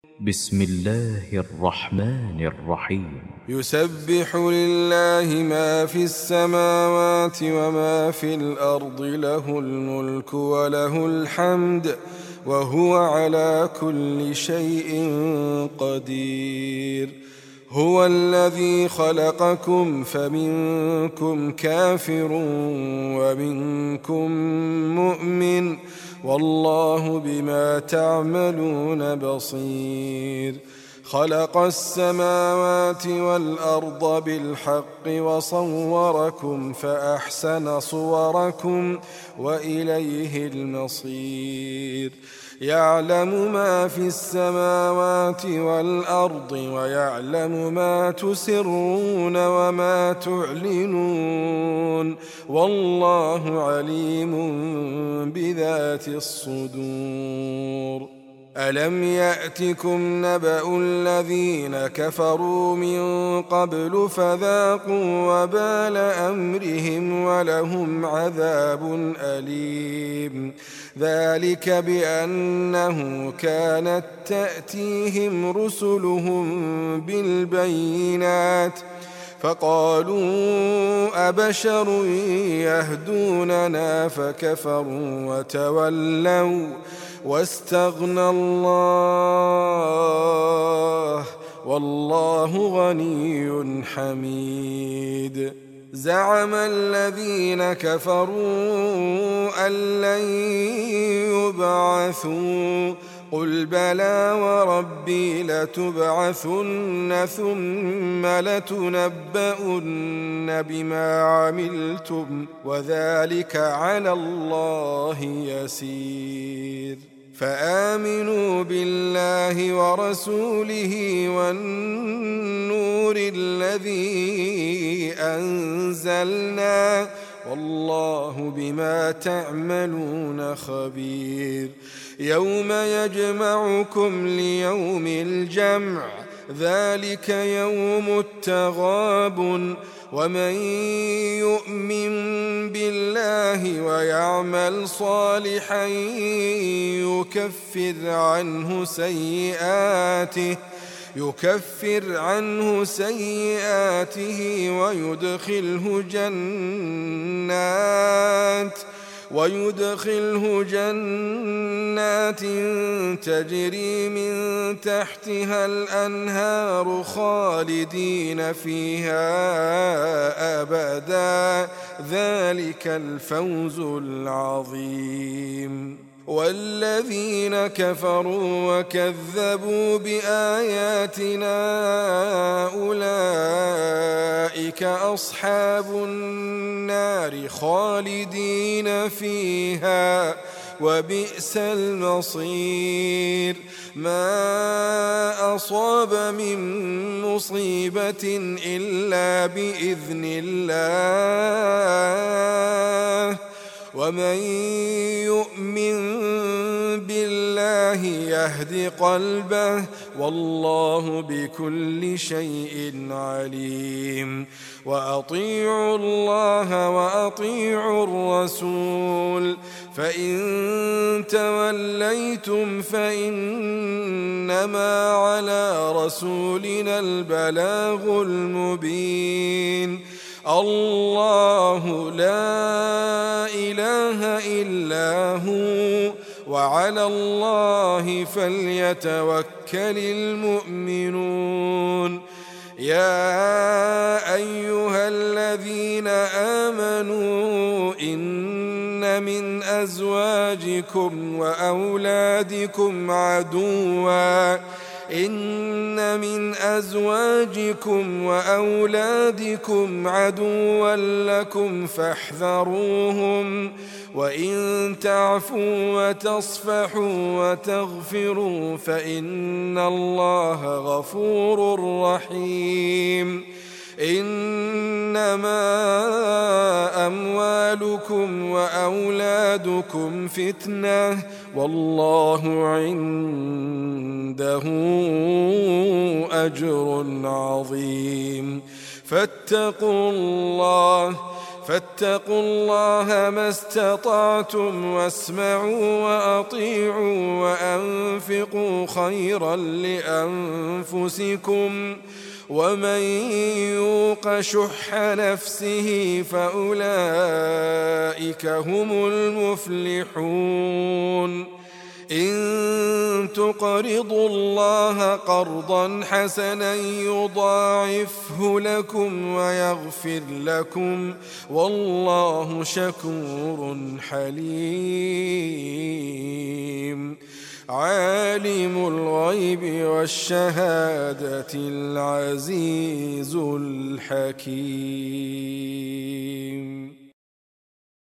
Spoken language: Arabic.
بسم الله الرحمن الرحيم. يسبح لله ما في السماوات وما في الأرض، له الملك وله الحمد وهو على كل شيء قدير. هو الذي خلقكم فمنكم كافر ومنكم مؤمن، والله بما تعملون بصير. خلق السماوات والأرض بالحق وصوركم فأحسن صوركم وإليه المصير. يعلم ما في السماوات والأرض ويعلم ما تسرون وما تعلنون، والله عليم بذات الصدور. ألم يأتكم نبأ الذين كفروا من قبل فذاقوا وبال أمرهم ولهم عذاب أليم. ذلك بأنه كانت تأتيهم رسلهم بالبينات فقالوا أبشر يهدوننا فكفروا وتولوا واستغنى الله، والله غني حميد. زعم الذين كفروا أن لن يبعثوا، قل بلى وربي لتبعثن ثم لتنبؤن بما عملتم وذلك على الله يسير. فآمنوا بالله ورسوله والنور الذي أنزلنا، والله بما تعملون خبير. يوم يجمعكم ليوم الجمع، ذلك يوم التغابن. ومن يؤمن بالله ويعمل صالحا يكفر عنه سيئاته ويدخله جنات تجري من تحتها الأنهار خالدين فيها أبدا، ذلك الفوز العظيم. والذين كفروا وكذبوا بآياتنا أولئك أصحاب النار خالدين فيها، وبئس المصير. ما أصاب من مصيبة إلا بإذن الله، ومن يؤمن بالله يهد قلبه، والله بكل شيء عليم. وأطيعوا الله وأطيعوا الرسول، فإن توليتم فإنما على رسولنا البلاغ المبين. الله لا إله إلا هو، وعلى الله فليتوكل المؤمنون. يا أيها الذين آمنوا إن من أزواجكم وأولادكم عدوا لكم فاحذروهم، وإن تعفوا وتصفحوا وتغفروا فإن الله غفور رحيم. إنما أموالكم وأولادكم فتنة، والله عنده أجر عظيم. فاتقوا فاتقوا الله ما استطعتم واسمعوا وأطيعوا وأنفقوا خيرا لأنفسكم ومن يوق شح نفسه فأولئك هم المفلحون إن تقرضوا الله قرضا حسنا يضاعفه لكم ويغفر لكم والله شكور حليم عالم الغيب والشهادة العزيز الحكيم.